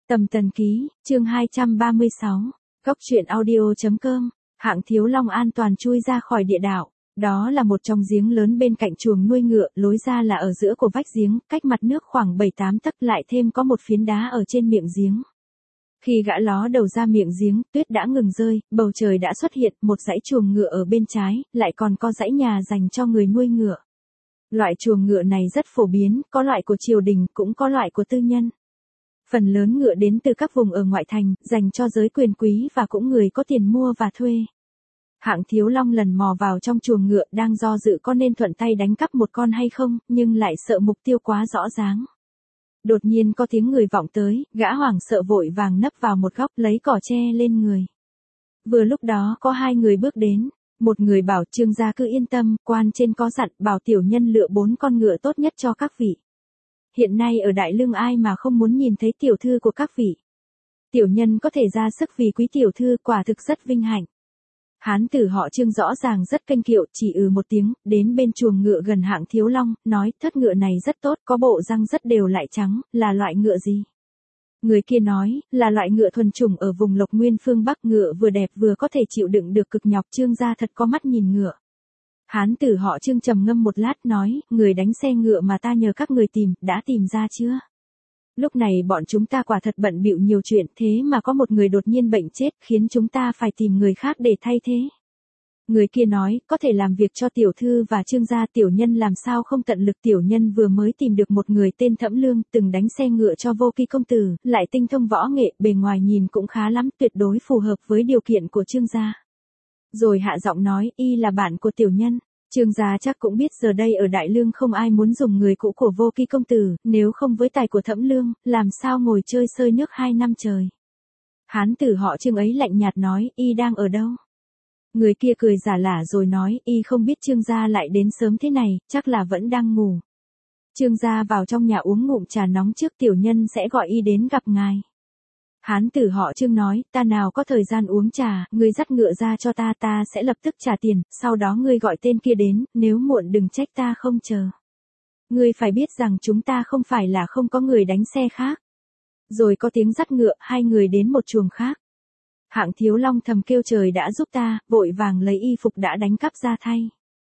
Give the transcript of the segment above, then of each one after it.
Tầm Tần Ký, chương 236, Góc truyện audio.com, hạng Thiếu Long an toàn chui ra khỏi địa đạo. Đó là một trong giếng lớn bên cạnh chuồng nuôi ngựa, lối ra là ở giữa của vách giếng, cách mặt nước khoảng 7-8 tấc, lại thêm có một phiến đá ở trên miệng giếng. Khi gã ló đầu ra miệng giếng, tuyết đã ngừng rơi, bầu trời đã xuất hiện, một dãy chuồng ngựa ở bên trái, lại còn có dãy nhà dành cho người nuôi ngựa. Loại chuồng ngựa này rất phổ biến, có loại của triều đình, cũng có loại của tư nhân. Phần lớn ngựa đến từ các vùng ở ngoại thành, dành cho giới quyền quý và cũng người có tiền mua và thuê. Hạng Thiếu Long lần mò vào trong chuồng ngựa, đang do dự có nên thuận tay đánh cắp một con hay không, nhưng lại sợ mục tiêu quá rõ ràng. Đột nhiên có tiếng người vọng tới, gã hoảng sợ vội vàng nấp vào một góc, lấy cỏ tre lên người. Vừa lúc đó có hai người bước đến. Một người bảo Trương gia cứ yên tâm, quan trên có dặn, bảo tiểu nhân lựa 4 con ngựa tốt nhất cho các vị. Hiện nay ở Đại Lương ai mà không muốn nhìn thấy tiểu thư của các vị. Tiểu nhân có thể ra sức vì quý tiểu thư, quả thực rất vinh hạnh. Hán tử họ Trương rõ ràng rất kênh kiệu, chỉ một tiếng, đến bên chuồng ngựa gần hạng Thiếu Long, nói, thất ngựa này rất tốt, có bộ răng rất đều lại trắng, là loại ngựa gì? Người kia nói, là loại ngựa thuần chủng ở vùng Lộc Nguyên phương Bắc, ngựa vừa đẹp vừa có thể chịu đựng được cực nhọc. Trương gia thật có mắt nhìn ngựa. Hán tử họ Trương trầm ngâm một lát nói, người đánh xe ngựa mà ta nhờ các người tìm, đã tìm ra chưa? Lúc này bọn chúng ta quả thật bận bịu nhiều chuyện, thế mà có một người đột nhiên bệnh chết, khiến chúng ta phải tìm người khác để thay thế. Người kia nói, có thể làm việc cho tiểu thư và Trương gia, tiểu nhân làm sao không tận lực. Tiểu nhân vừa mới tìm được một người tên Thẩm Lương, từng đánh xe ngựa cho Vô Kỵ công tử, lại tinh thông võ nghệ, bề ngoài nhìn cũng khá lắm, tuyệt đối phù hợp với điều kiện của Trương gia. Rồi hạ giọng nói, y là bạn của tiểu nhân. Trương gia chắc cũng biết giờ đây ở Đại Lương không ai muốn dùng người cũ của Vô Kỵ công tử, nếu không với tài của Thẩm Lương, làm sao ngồi chơi sơi nước 2 năm trời. Hán tử họ Trương ấy lạnh nhạt nói, y đang ở đâu? Người kia cười giả lả rồi nói, y không biết Trương gia lại đến sớm thế này, chắc là vẫn đang ngủ. Trương gia vào trong nhà uống ngụm trà nóng trước, tiểu nhân sẽ gọi y đến gặp ngài. Hán tử họ Trương nói, ta nào có thời gian uống trà, ngươi dắt ngựa ra cho ta, ta sẽ lập tức trả tiền, sau đó ngươi gọi tên kia đến, nếu muộn đừng trách ta không chờ. Ngươi phải biết rằng chúng ta không phải là không có người đánh xe khác. Rồi có tiếng dắt ngựa, hai người đến một chuồng khác. Hạng Thiếu Long thầm kêu trời đã giúp ta, vội vàng lấy y phục đã đánh cắp ra thay.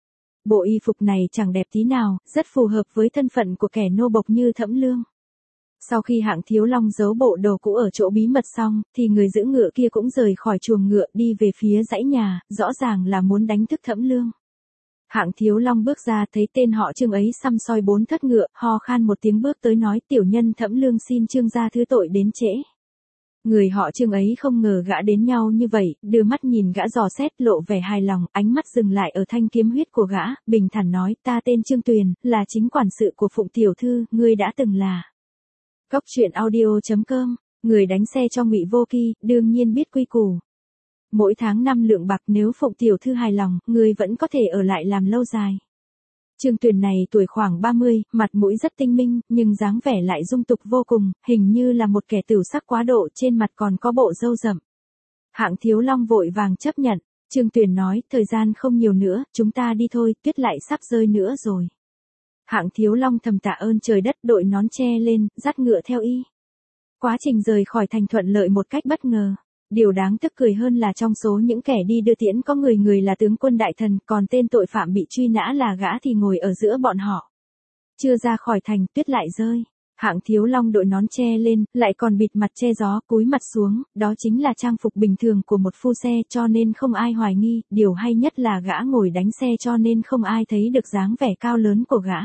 Bộ y phục này chẳng đẹp tí nào, rất phù hợp với thân phận của kẻ nô bộc như Thẩm Lương. Sau khi hạng Thiếu Long giấu bộ đồ cũ ở chỗ bí mật xong, thì người giữ ngựa kia cũng rời khỏi chuồng ngựa đi về phía dãy nhà, rõ ràng là muốn đánh thức Thẩm Lương. Hạng Thiếu Long bước ra thấy tên họ Trương ấy săm soi 4 thất ngựa, ho khan một tiếng bước tới nói, tiểu nhân Thẩm Lương xin Trương gia thứ tội đến trễ. Người họ Trương ấy không ngờ gã đến nhau như vậy, đưa mắt nhìn gã dò xét, lộ vẻ hài lòng, ánh mắt dừng lại ở thanh kiếm huyết của gã, bình thản nói, ta tên Trương Tuyền, là chính quản sự của Phụng tiểu thư, ngươi đã từng là. Góc truyện audio.com, người đánh xe cho Ngụy Vô Kỵ, đương nhiên biết quy củ. Mỗi tháng 5 lượng bạc, nếu Phụng tiểu thư hài lòng, ngươi vẫn có thể ở lại làm lâu dài. Trương Tuyền này tuổi khoảng 30, mặt mũi rất tinh minh, nhưng dáng vẻ lại dung tục vô cùng, hình như là một kẻ tửu sắc quá độ, trên mặt còn có bộ râu rậm. Hạng Thiếu Long vội vàng chấp nhận. Trương Tuyền nói, thời gian không nhiều nữa, chúng ta đi thôi, tuyết lại sắp rơi nữa rồi. Hạng Thiếu Long thầm tạ ơn trời đất, đội nón che lên, dắt ngựa theo y. Quá trình rời khỏi thành thuận lợi một cách bất ngờ. Điều đáng tức cười hơn là trong số những kẻ đi đưa tiễn có người là tướng quân đại thần, còn tên tội phạm bị truy nã là gã thì ngồi ở giữa bọn họ. Chưa ra khỏi thành, tuyết lại rơi. Hạng Thiếu Long đội nón che lên, lại còn bịt mặt che gió, cúi mặt xuống, đó chính là trang phục bình thường của một phu xe, cho nên không ai hoài nghi, điều hay nhất là gã ngồi đánh xe cho nên không ai thấy được dáng vẻ cao lớn của gã.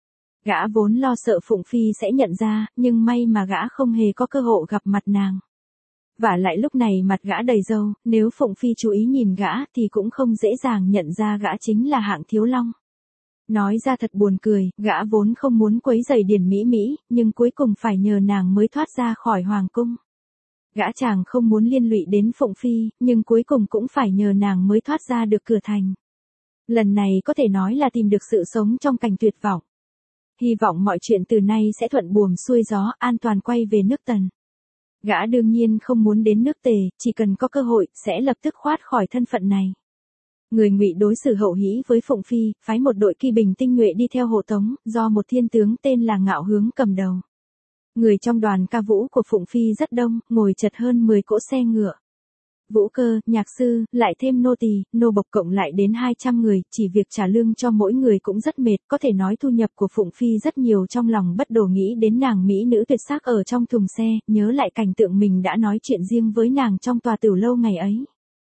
Gã vốn lo sợ Phụng Phi sẽ nhận ra, nhưng may mà gã không hề có cơ hội gặp mặt nàng. Vả lại lúc này mặt gã đầy râu, nếu Phụng Phi chú ý nhìn gã thì cũng không dễ dàng nhận ra gã chính là hạng Thiếu Long. Nói ra thật buồn cười, gã vốn không muốn quấy rầy Điền Mỹ Mỹ, nhưng cuối cùng phải nhờ nàng mới thoát ra khỏi hoàng cung. Gã chàng không muốn liên lụy đến Phụng Phi, nhưng cuối cùng cũng phải nhờ nàng mới thoát ra được cửa thành. Lần này có thể nói là tìm được sự sống trong cảnh tuyệt vọng. Hy vọng mọi chuyện từ nay sẽ thuận buồm xuôi gió, an toàn quay về nước Tần. Gã đương nhiên không muốn đến nước Tề, chỉ cần có cơ hội, sẽ lập tức thoát khỏi thân phận này. Người Ngụy đối xử hậu hĩ với Phụng Phi, phái một đội kỵ binh tinh nhuệ đi theo hộ tống, do một thiên tướng tên là Ngạo Hướng cầm đầu. Người trong đoàn ca vũ của Phụng Phi rất đông, ngồi chật hơn 10 cỗ xe ngựa. Vũ cơ, nhạc sư, lại thêm nô tỳ, nô bộc cộng lại đến 200 người, chỉ việc trả lương cho mỗi người cũng rất mệt, có thể nói thu nhập của Phụng Phi rất nhiều. Trong lòng bất đồ nghĩ đến nàng mỹ nữ tuyệt sắc ở trong thùng xe, nhớ lại cảnh tượng mình đã nói chuyện riêng với nàng trong tòa tiểu lâu ngày ấy.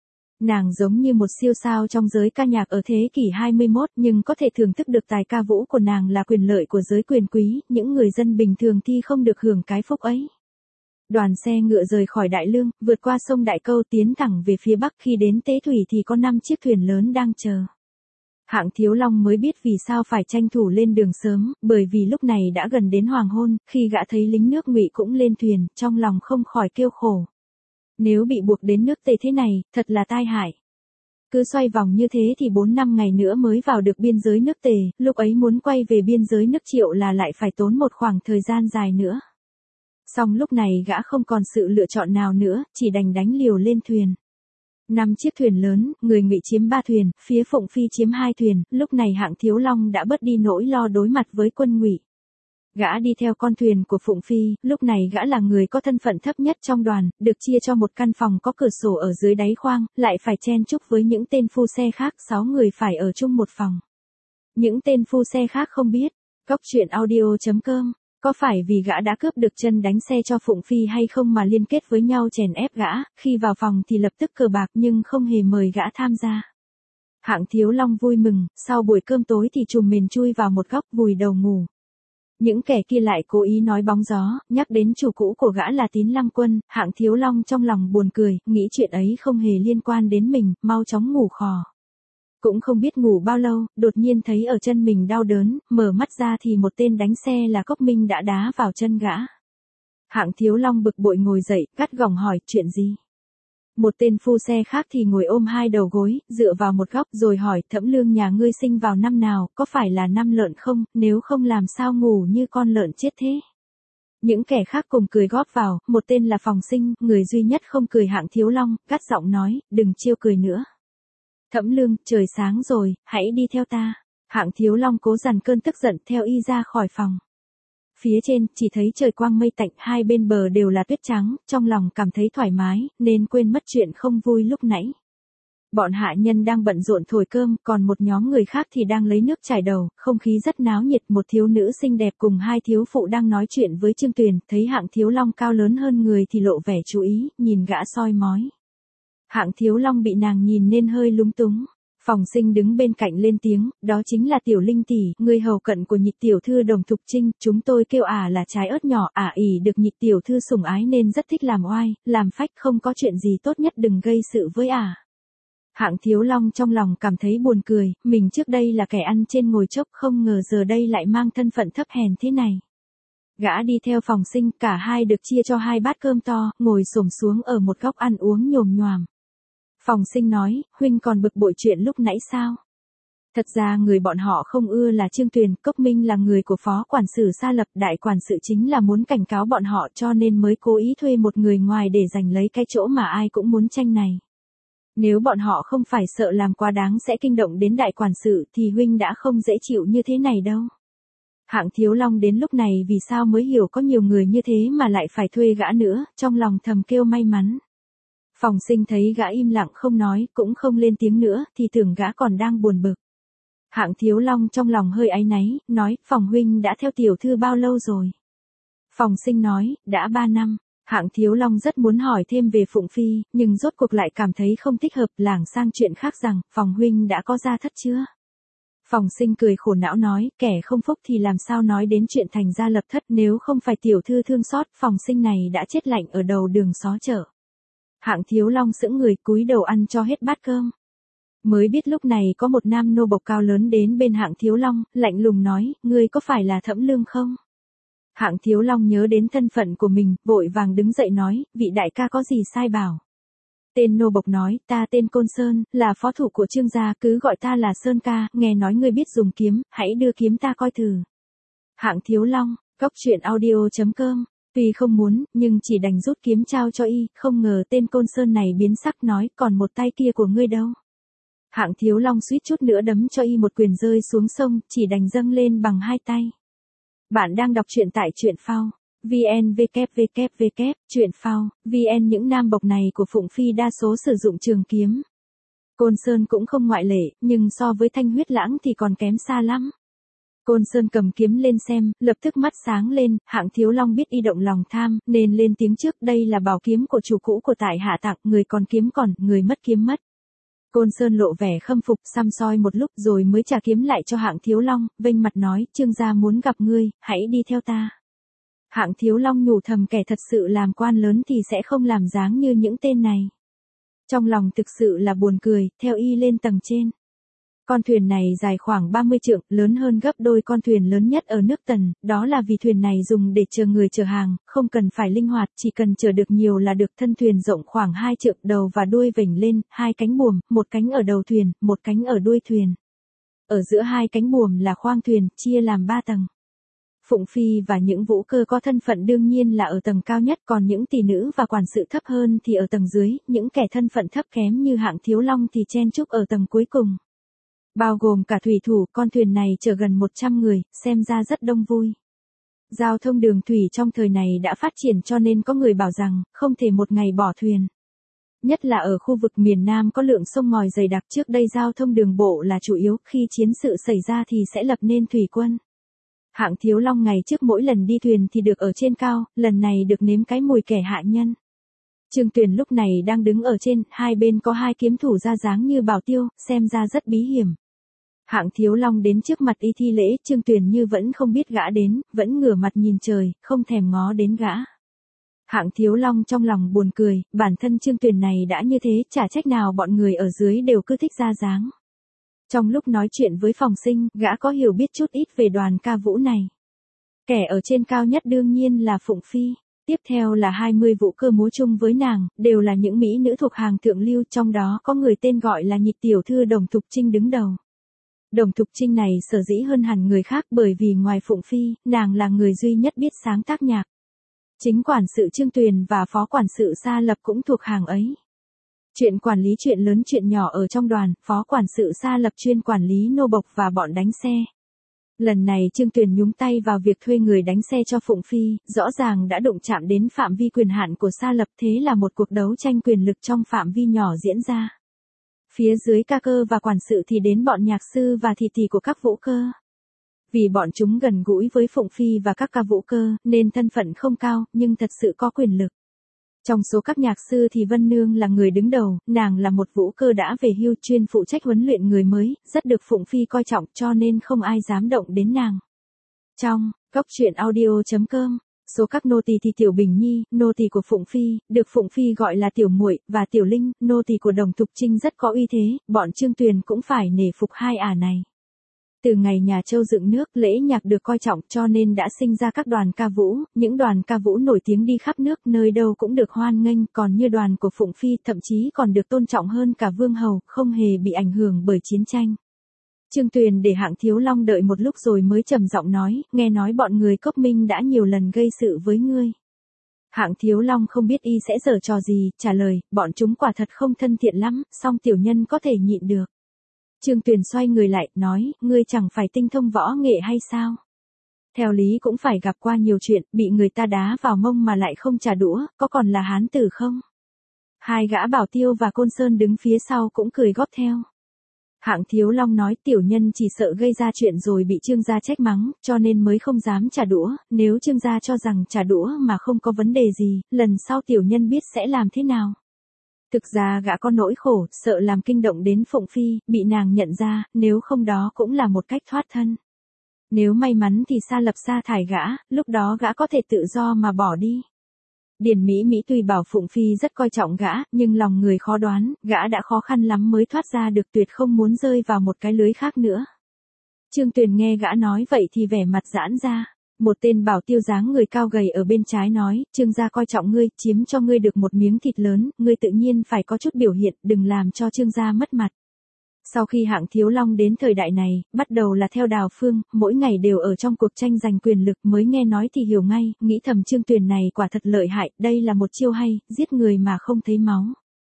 Nàng giống như một siêu sao trong giới ca nhạc ở thế kỷ 21, nhưng có thể thưởng thức được tài ca vũ của nàng là quyền lợi của giới quyền quý, những người dân bình thường thì không được hưởng cái phúc ấy. Đoàn xe ngựa rời khỏi Đại Lương, vượt qua sông Đại Câu tiến thẳng về phía bắc, khi đến Tế Thủy thì có 5 chiếc thuyền lớn đang chờ. Hạng Thiếu Long mới biết vì sao phải tranh thủ lên đường sớm, bởi vì lúc này đã gần đến hoàng hôn, khi gã thấy lính nước Ngụy cũng lên thuyền, trong lòng không khỏi kêu khổ. Nếu bị buộc đến nước Tề thế này, thật là tai hại. Cứ xoay vòng như thế thì 4-5 ngày nữa mới vào được biên giới nước Tề, lúc ấy muốn quay về biên giới nước Triệu là lại phải tốn một khoảng thời gian dài nữa. Song lúc này gã không còn sự lựa chọn nào nữa, chỉ đành đánh liều lên thuyền. 5 chiếc thuyền lớn, người Ngụy chiếm 3 thuyền, phía Phụng Phi chiếm 2 thuyền, lúc này Hạng Thiếu Long đã bớt đi nỗi lo đối mặt với quân Ngụy. Gã đi theo con thuyền của Phụng Phi, lúc này gã là người có thân phận thấp nhất trong đoàn, được chia cho một căn phòng có cửa sổ ở dưới đáy khoang, lại phải chen chúc với những tên phu xe khác, 6 người phải ở chung một phòng. Những tên phu xe khác không biết. Góc truyện audio.com. Có phải vì gã đã cướp được chân đánh xe cho Phụng Phi hay không mà liên kết với nhau chèn ép gã, khi vào phòng thì lập tức cờ bạc nhưng không hề mời gã tham gia. Hạng Thiếu Long vui mừng, sau buổi cơm tối thì trùm mền chui vào một góc vùi đầu ngủ. Những kẻ kia lại cố ý nói bóng gió, nhắc đến chủ cũ của gã là Tín Lăng Quân. Hạng Thiếu Long trong lòng buồn cười, nghĩ chuyện ấy không hề liên quan đến mình, mau chóng ngủ khò. Cũng không biết ngủ bao lâu, đột nhiên thấy ở chân mình đau đớn, mở mắt ra thì một tên đánh xe là Cốc Minh đã đá vào chân gã. Hạng Thiếu Long bực bội ngồi dậy, gắt gỏng hỏi, chuyện gì? Một tên phu xe khác thì ngồi ôm hai đầu gối, dựa vào một góc rồi hỏi, Thẩm Lương nhà ngươi sinh vào năm nào, có phải là năm lợn không, nếu không làm sao ngủ như con lợn chết thế? Những kẻ khác cùng cười góp vào, một tên là Phòng Sinh, người duy nhất không cười. Hạng Thiếu Long, gắt giọng nói, đừng trêu cười nữa. Thẩm Lương, trời sáng rồi, hãy đi theo ta. Hạng Thiếu Long cố dằn cơn tức giận theo y ra khỏi phòng. Phía trên, chỉ thấy trời quang mây tạnh, hai bên bờ đều là tuyết trắng, trong lòng cảm thấy thoải mái, nên quên mất chuyện không vui lúc nãy. Bọn hạ nhân đang bận rộn thổi cơm, còn một nhóm người khác thì đang lấy nước chải đầu, không khí rất náo nhiệt. Một thiếu nữ xinh đẹp cùng hai thiếu phụ đang nói chuyện với Trương Tuyền, thấy Hạng Thiếu Long cao lớn hơn người thì lộ vẻ chú ý, nhìn gã soi mói. Hạng Thiếu Long bị nàng nhìn nên hơi lúng túng. Phòng Sinh đứng bên cạnh lên tiếng, đó chính là Tiểu Linh tỷ, người hầu cận của Nhịch tiểu thư Đồng Thục Trinh, chúng tôi kêu là trái ớt nhỏ, ỷ được Nhịch tiểu thư sủng ái nên rất thích làm oai, làm phách, không có chuyện gì tốt nhất đừng gây sự với Hạng Thiếu Long trong lòng cảm thấy buồn cười, mình trước đây là kẻ ăn trên ngồi chốc, không ngờ giờ đây lại mang thân phận thấp hèn thế này. Gã đi theo Phòng Sinh, cả hai được chia cho 2 bát cơm to, ngồi xổm xuống ở một góc ăn uống nhồm nhoàm. Phòng Sinh nói, huynh còn bực bội chuyện lúc nãy sao? Thật ra người bọn họ không ưa là Trương Tuyền, Cốc Minh là người của phó quản sự Sa Lập, đại quản sự chính là muốn cảnh cáo bọn họ cho nên mới cố ý thuê một người ngoài để giành lấy cái chỗ mà ai cũng muốn tranh này. Nếu bọn họ không phải sợ làm quá đáng sẽ kinh động đến đại quản sự thì huynh đã không dễ chịu như thế này đâu. Hạng Thiếu Long đến lúc này vì sao mới hiểu có nhiều người như thế mà lại phải thuê gã nữa, trong lòng thầm kêu may mắn. Phòng Sinh thấy gã im lặng không nói, cũng không lên tiếng nữa, thì tưởng gã còn đang buồn bực. Hạng Thiếu Long trong lòng hơi áy náy, nói, Phòng huynh đã theo tiểu thư bao lâu rồi? Phòng Sinh nói, đã 3 năm. Hạng Thiếu Long rất muốn hỏi thêm về Phụng Phi, nhưng rốt cuộc lại cảm thấy không thích hợp, lảng sang chuyện khác rằng, Phòng huynh đã có gia thất chưa? Phòng Sinh cười khổ não nói, kẻ không phúc thì làm sao nói đến chuyện thành gia lập thất, nếu không phải tiểu thư thương xót, Phòng Sinh này đã chết lạnh ở đầu đường xó chợ. Hạng Thiếu Long sững người cúi đầu ăn cho hết bát cơm. Mới biết lúc này có một nam nô bộc cao lớn đến bên Hạng Thiếu Long, lạnh lùng nói, ngươi có phải là Thẩm Lương không? Hạng Thiếu Long nhớ đến thân phận của mình, vội vàng đứng dậy nói, vị đại ca có gì sai bảo. Tên nô bộc nói, ta tên Côn Sơn, là phó thủ của Trương gia, cứ gọi ta là Sơn ca, nghe nói ngươi biết dùng kiếm, hãy đưa kiếm ta coi thử. Hạng Thiếu Long, góc truyện audio.com. Tuy không muốn, nhưng chỉ đành rút kiếm trao cho y, không ngờ tên Côn Sơn này biến sắc nói, còn một tay kia của ngươi đâu. Hạng Thiếu Long suýt chút nữa đấm cho y một quyền rơi xuống sông, chỉ đành dâng lên bằng 2 tay. Bạn đang đọc truyện tại truyện phao. VN www. Chuyện phao, VN những nam bộc này của Phụng Phi đa số sử dụng trường kiếm. Côn Sơn cũng không ngoại lệ, nhưng so với Thanh Huyết Lãng thì còn kém xa lắm. Côn Sơn cầm kiếm lên xem, lập tức mắt sáng lên, Hạng Thiếu Long biết y động lòng tham, nên lên tiếng trước, đây là bảo kiếm của chủ cũ của tại hạ tặng, người còn kiếm còn, người mất kiếm mất. Côn Sơn lộ vẻ khâm phục, săm soi một lúc rồi mới trả kiếm lại cho Hạng Thiếu Long, vênh mặt nói, Trương gia muốn gặp ngươi, hãy đi theo ta. Hạng Thiếu Long nhủ thầm kẻ thật sự làm quan lớn thì sẽ không làm dáng như những tên này. Trong lòng thực sự là buồn cười, theo y lên tầng trên. Con thuyền này dài khoảng 30 trượng, lớn hơn gấp đôi con thuyền lớn nhất ở nước Tần, đó là vì thuyền này dùng để chở người chở hàng, không cần phải linh hoạt, chỉ cần chở được nhiều là được. Thân thuyền rộng khoảng 2 trượng, đầu và đuôi vểnh lên, 2 cánh buồm, một cánh ở đầu thuyền, một cánh ở đuôi thuyền. Ở giữa 2 cánh buồm là khoang thuyền, chia làm 3 tầng. Phụng Phi và những vũ cơ có thân phận đương nhiên là ở tầng cao nhất, còn những tỷ nữ và quản sự thấp hơn thì ở tầng dưới, những kẻ thân phận thấp kém như Hạng Thiếu Long thì chen chúc ở tầng cuối cùng. Bao gồm cả thủy thủ, con thuyền này chở gần 100 người, xem ra rất đông vui. Giao thông đường thủy trong thời này đã phát triển cho nên có người bảo rằng, không thể một ngày bỏ thuyền. Nhất là ở khu vực miền Nam có lượng sông ngòi dày đặc, trước đây giao thông đường bộ là chủ yếu, khi chiến sự xảy ra thì sẽ lập nên thủy quân. Hạng Thiếu Long ngày trước mỗi lần đi thuyền thì được ở trên cao, lần này được nếm cái mùi kẻ hạ nhân. Trương Tuyền lúc này đang đứng ở trên, hai bên có 2 kiếm thủ ra dáng như bảo tiêu, xem ra rất bí hiểm. Hạng Thiếu Long đến trước mặt y thi lễ, Trương Tuyền như vẫn không biết gã đến, vẫn ngửa mặt nhìn trời, không thèm ngó đến gã. Hạng Thiếu Long trong lòng buồn cười, bản thân Trương Tuyền này đã như thế, chả trách nào bọn người ở dưới đều cứ thích ra dáng. Trong lúc nói chuyện với Phòng Sinh, gã có hiểu biết chút ít về đoàn ca vũ này. Kẻ ở trên cao nhất đương nhiên là Phụng Phi. Tiếp theo là 20 vũ cơ múa chung với nàng, đều là những mỹ nữ thuộc hàng thượng lưu, trong đó có người tên gọi là Nhị tiểu thư Đồng Thục Trinh đứng đầu. Đồng Thục Trinh này sở dĩ hơn hẳn người khác bởi vì ngoài Phụng Phi, nàng là người duy nhất biết sáng tác nhạc. Chính quản sự Trương Tuyền và phó quản sự Sa Lập cũng thuộc hàng ấy. Chuyện quản lý chuyện lớn chuyện nhỏ ở trong đoàn, phó quản sự Sa Lập chuyên quản lý nô bộc và bọn đánh xe. Lần này Trương Tuyền nhúng tay vào việc thuê người đánh xe cho Phụng Phi, rõ ràng đã đụng chạm đến phạm vi quyền hạn của Sa Lập, thế là một cuộc đấu tranh quyền lực trong phạm vi nhỏ diễn ra. Phía dưới ca cơ và quản sự thì đến bọn nhạc sư và thị tỷ của các vũ cơ. Vì bọn chúng gần gũi với Phụng Phi và các ca vũ cơ, nên thân phận không cao, nhưng thật sự có quyền lực. Trong số các nhạc sư thì Vân Nương là người đứng đầu, nàng là một vũ cơ đã về hưu chuyên phụ trách huấn luyện người mới, rất được Phụng Phi coi trọng cho nên không ai dám động đến nàng. Trong góc truyện audio.com, số các nô tỳ thì Tiểu Bình Nhi, nô tỳ của Phụng Phi, được Phụng Phi gọi là Tiểu Muội, và Tiểu Linh, nô tỳ của Đồng Thục Trinh rất có uy thế, bọn Trương Tuyền cũng phải nể phục hai ả này. Từ ngày nhà Châu dựng nước, lễ nhạc được coi trọng cho nên đã sinh ra các đoàn ca vũ, những đoàn ca vũ nổi tiếng đi khắp nước, nơi đâu cũng được hoan nghênh, còn như đoàn của Phụng Phi thậm chí còn được tôn trọng hơn cả vương hầu, không hề bị ảnh hưởng bởi chiến tranh. Trương Tuyền để Hạng Thiếu Long đợi một lúc rồi mới trầm giọng nói, nghe nói bọn người Cốc Minh đã nhiều lần gây sự với ngươi. Hạng Thiếu Long không biết y sẽ giở trò gì, trả lời, bọn chúng quả thật không thân thiện lắm, song tiểu nhân có thể nhịn được. Trương Tuyền xoay người lại, nói, ngươi chẳng phải tinh thông võ nghệ hay sao? Theo lý cũng phải gặp qua nhiều chuyện, bị người ta đá vào mông mà lại không trả đũa, có còn là hán tử không? Hai gã Bảo Tiêu và Côn Sơn đứng phía sau cũng cười góp theo. Hạng Thiếu Long nói, tiểu nhân chỉ sợ gây ra chuyện rồi bị Trương gia trách mắng, cho nên mới không dám trả đũa, nếu Trương gia cho rằng trả đũa mà không có vấn đề gì, lần sau tiểu nhân biết sẽ làm thế nào. Thực ra gã có nỗi khổ, sợ làm kinh động đến Phụng Phi, bị nàng nhận ra, nếu không đó cũng là một cách thoát thân. Nếu may mắn thì Sa Lập sa thải gã, lúc đó gã có thể tự do mà bỏ đi. Điền Mỹ Mỹ tuy bảo Phụng Phi rất coi trọng gã, nhưng lòng người khó đoán, gã đã khó khăn lắm mới thoát ra được, tuyệt không muốn rơi vào một cái lưới khác nữa. Trương Tuyền nghe gã nói vậy thì vẻ mặt giãn ra. Một tên Bảo Tiêu dáng người cao gầy ở bên trái nói, Trương gia coi trọng ngươi, chiếm cho ngươi được một miếng thịt lớn, ngươi tự nhiên phải có chút biểu hiện, đừng làm cho Trương gia mất mặt. Sau khi Hạng Thiếu Long đến thời đại này, bắt đầu là theo Đào Phương, mỗi ngày đều ở trong cuộc tranh giành quyền lực, mới nghe nói thì hiểu ngay, nghĩ thầm Trương Tuyền này quả thật lợi hại, đây là một chiêu hay, giết người mà không thấy máu.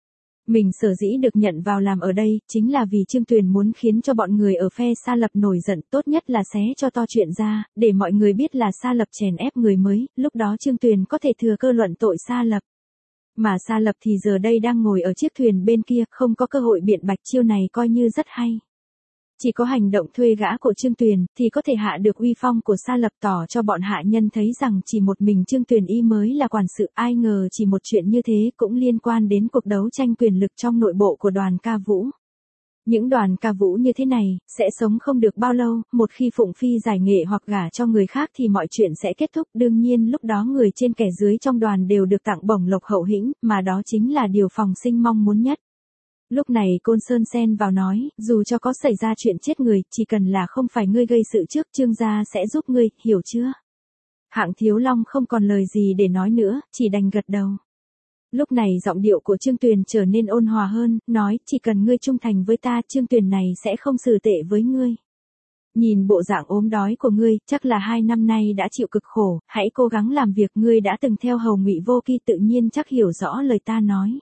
Mình sở dĩ được nhận vào làm ở đây, chính là vì Trương Tuyền muốn khiến cho bọn người ở phe Sa Lập nổi giận, tốt nhất là xé cho to chuyện ra, để mọi người biết là Sa Lập chèn ép người mới, lúc đó Trương Tuyền có thể thừa cơ luận tội Sa Lập. Mà Sa Lập thì giờ đây đang ngồi ở chiếc thuyền bên kia, không có cơ hội biện bạch, chiêu này coi như rất hay. Chỉ có hành động thuê gã của Trương Tuyền, thì có thể hạ được uy phong của Sa Lập, tỏ cho bọn hạ nhân thấy rằng chỉ một mình Trương Tuyền y mới là quản sự, ai ngờ chỉ một chuyện như thế cũng liên quan đến cuộc đấu tranh quyền lực trong nội bộ của đoàn ca vũ. Những đoàn ca vũ như thế này, sẽ sống không được bao lâu, một khi Phụng Phi giải nghệ hoặc gả cho người khác thì mọi chuyện sẽ kết thúc, đương nhiên lúc đó người trên kẻ dưới trong đoàn đều được tặng bổng lộc hậu hĩnh, mà đó chính là điều Phòng Sinh mong muốn nhất. Lúc này Côn Sơn xen vào nói, dù cho có xảy ra chuyện chết người, chỉ cần là không phải ngươi gây sự trước, Trương gia sẽ giúp ngươi, hiểu chưa? Hạng Thiếu Long không còn lời gì để nói nữa, chỉ đành gật đầu. Lúc này giọng điệu của Trương Tuyền trở nên ôn hòa hơn, nói, chỉ cần ngươi trung thành với ta, Trương Tuyền này sẽ không xử tệ với ngươi. Nhìn bộ dạng ốm đói của ngươi, chắc là 2 năm nay đã chịu cực khổ, hãy cố gắng làm việc, ngươi đã từng theo hầu Ngụy Vô Kỳ, tự nhiên chắc hiểu rõ lời ta nói.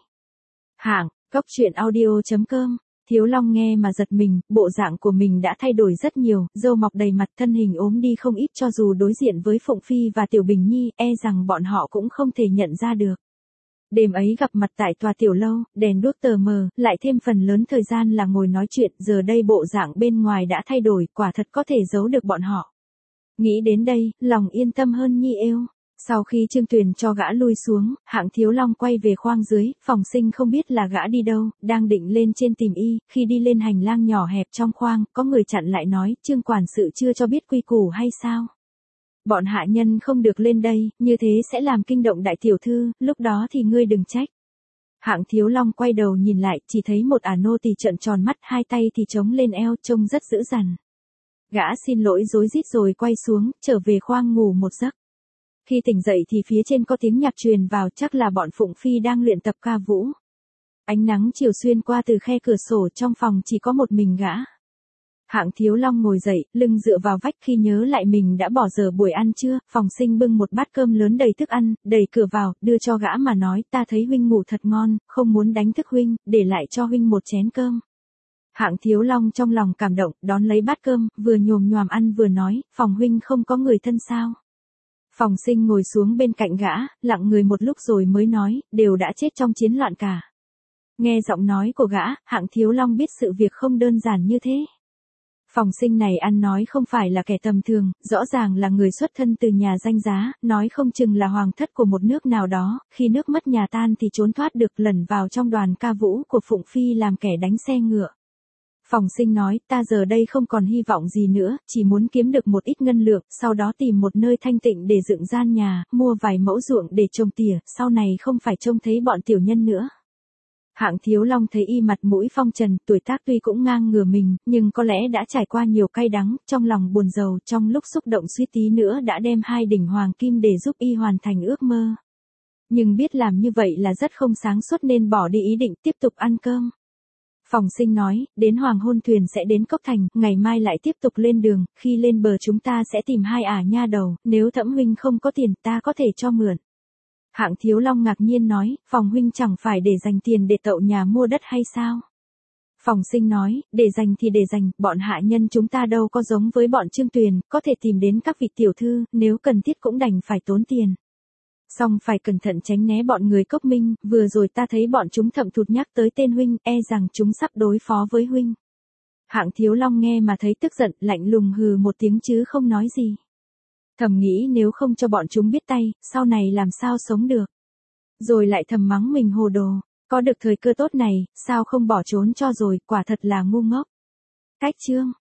Hạng, Cốc truyện audio.com. Thiếu Long nghe mà giật mình, bộ dạng của mình đã thay đổi rất nhiều, râu mọc đầy mặt, thân hình ốm đi không ít, cho dù đối diện với Phụng Phi và Tiểu Bình Nhi, e rằng bọn họ cũng không thể nhận ra được. Đêm ấy gặp mặt tại tòa tiểu lâu, đèn đuốc tờ mờ, lại thêm phần lớn thời gian là ngồi nói chuyện, giờ đây bộ dạng bên ngoài đã thay đổi, quả thật có thể giấu được bọn họ. Nghĩ đến đây, lòng yên tâm hơn Nhi êu. Sau khi Trương Tuyền cho gã lui xuống, Hạng Thiếu Long quay về khoang dưới, Phòng Sinh không biết là gã đi đâu, đang định lên trên tìm y, khi đi lên hành lang nhỏ hẹp trong khoang, có người chặn lại nói, Trương quản sự chưa cho biết quy củ hay sao? Bọn hạ nhân không được lên đây, như thế sẽ làm kinh động đại tiểu thư, lúc đó thì ngươi đừng trách. Hạng Thiếu Long quay đầu nhìn lại, chỉ thấy một ả nô tỳ trợn tròn mắt, hai tay thì chống lên eo, trông rất dữ dằn. Gã xin lỗi rối rít rồi quay xuống, trở về khoang ngủ một giấc. Khi tỉnh dậy thì phía trên có tiếng nhạc truyền vào, chắc là bọn Phụng Phi đang luyện tập ca vũ. Ánh nắng chiều xuyên qua từ khe cửa sổ, trong phòng chỉ có một mình gã. Hạng Thiếu Long ngồi dậy, lưng dựa vào vách, khi nhớ lại mình đã bỏ giờ buổi ăn trưa, Phòng Sinh bưng một bát cơm lớn đầy thức ăn, đẩy cửa vào, đưa cho gã mà nói, ta thấy huynh ngủ thật ngon, không muốn đánh thức huynh, để lại cho huynh một chén cơm. Hạng Thiếu Long trong lòng cảm động, đón lấy bát cơm, vừa nhồm nhoàm ăn vừa nói, Phòng huynh không có người thân sao? Phòng Sinh ngồi xuống bên cạnh gã, lặng người một lúc rồi mới nói, đều đã chết trong chiến loạn cả. Nghe giọng nói của gã, Hạng Thiếu Long biết sự việc không đơn giản như thế. Phòng Sinh này ăn nói không phải là kẻ tầm thường, rõ ràng là người xuất thân từ nhà danh giá, nói không chừng là hoàng thất của một nước nào đó, khi nước mất nhà tan thì trốn thoát được, lẩn vào trong đoàn ca vũ của Phụng Phi làm kẻ đánh xe ngựa. Phòng Sinh nói, ta giờ đây không còn hy vọng gì nữa, chỉ muốn kiếm được một ít ngân lượng, sau đó tìm một nơi thanh tịnh để dựng gian nhà, mua vài mẫu ruộng để trồng tỉa, sau này không phải trông thấy bọn tiểu nhân nữa. Hạng Thiếu Long thấy y mặt mũi phong trần, tuổi tác tuy cũng ngang ngửa mình, nhưng có lẽ đã trải qua nhiều cay đắng, trong lòng buồn rầu, trong lúc xúc động suýt tí nữa đã đem 2 đỉnh hoàng kim để giúp y hoàn thành ước mơ. Nhưng biết làm như vậy là rất không sáng suốt nên bỏ đi ý định tiếp tục ăn cơm. Phòng Sinh nói, đến hoàng hôn thuyền sẽ đến Cốc Thành, ngày mai lại tiếp tục lên đường, khi lên bờ chúng ta sẽ tìm 2 ả nha đầu, nếu Thẩm huynh không có tiền ta có thể cho mượn. Hạng Thiếu Long ngạc nhiên nói, Phòng huynh chẳng phải để dành tiền để tậu nhà mua đất hay sao? Phòng Sinh nói, để dành thì để dành, bọn hạ nhân chúng ta đâu có giống với bọn Trương Tuyền, có thể tìm đến các vị tiểu thư, nếu cần thiết cũng đành phải tốn tiền. Song phải cẩn thận tránh né bọn người Cốc Minh, vừa rồi ta thấy bọn chúng thậm thụt nhắc tới tên huynh, e rằng chúng sắp đối phó với huynh. Hạng Thiếu Long nghe mà thấy tức giận, lạnh lùng hừ một tiếng chứ không nói gì. Thầm nghĩ nếu không cho bọn chúng biết tay, sau này làm sao sống được. Rồi lại thầm mắng mình hồ đồ, có được thời cơ tốt này, sao không bỏ trốn cho rồi, quả thật là ngu ngốc. Cách chương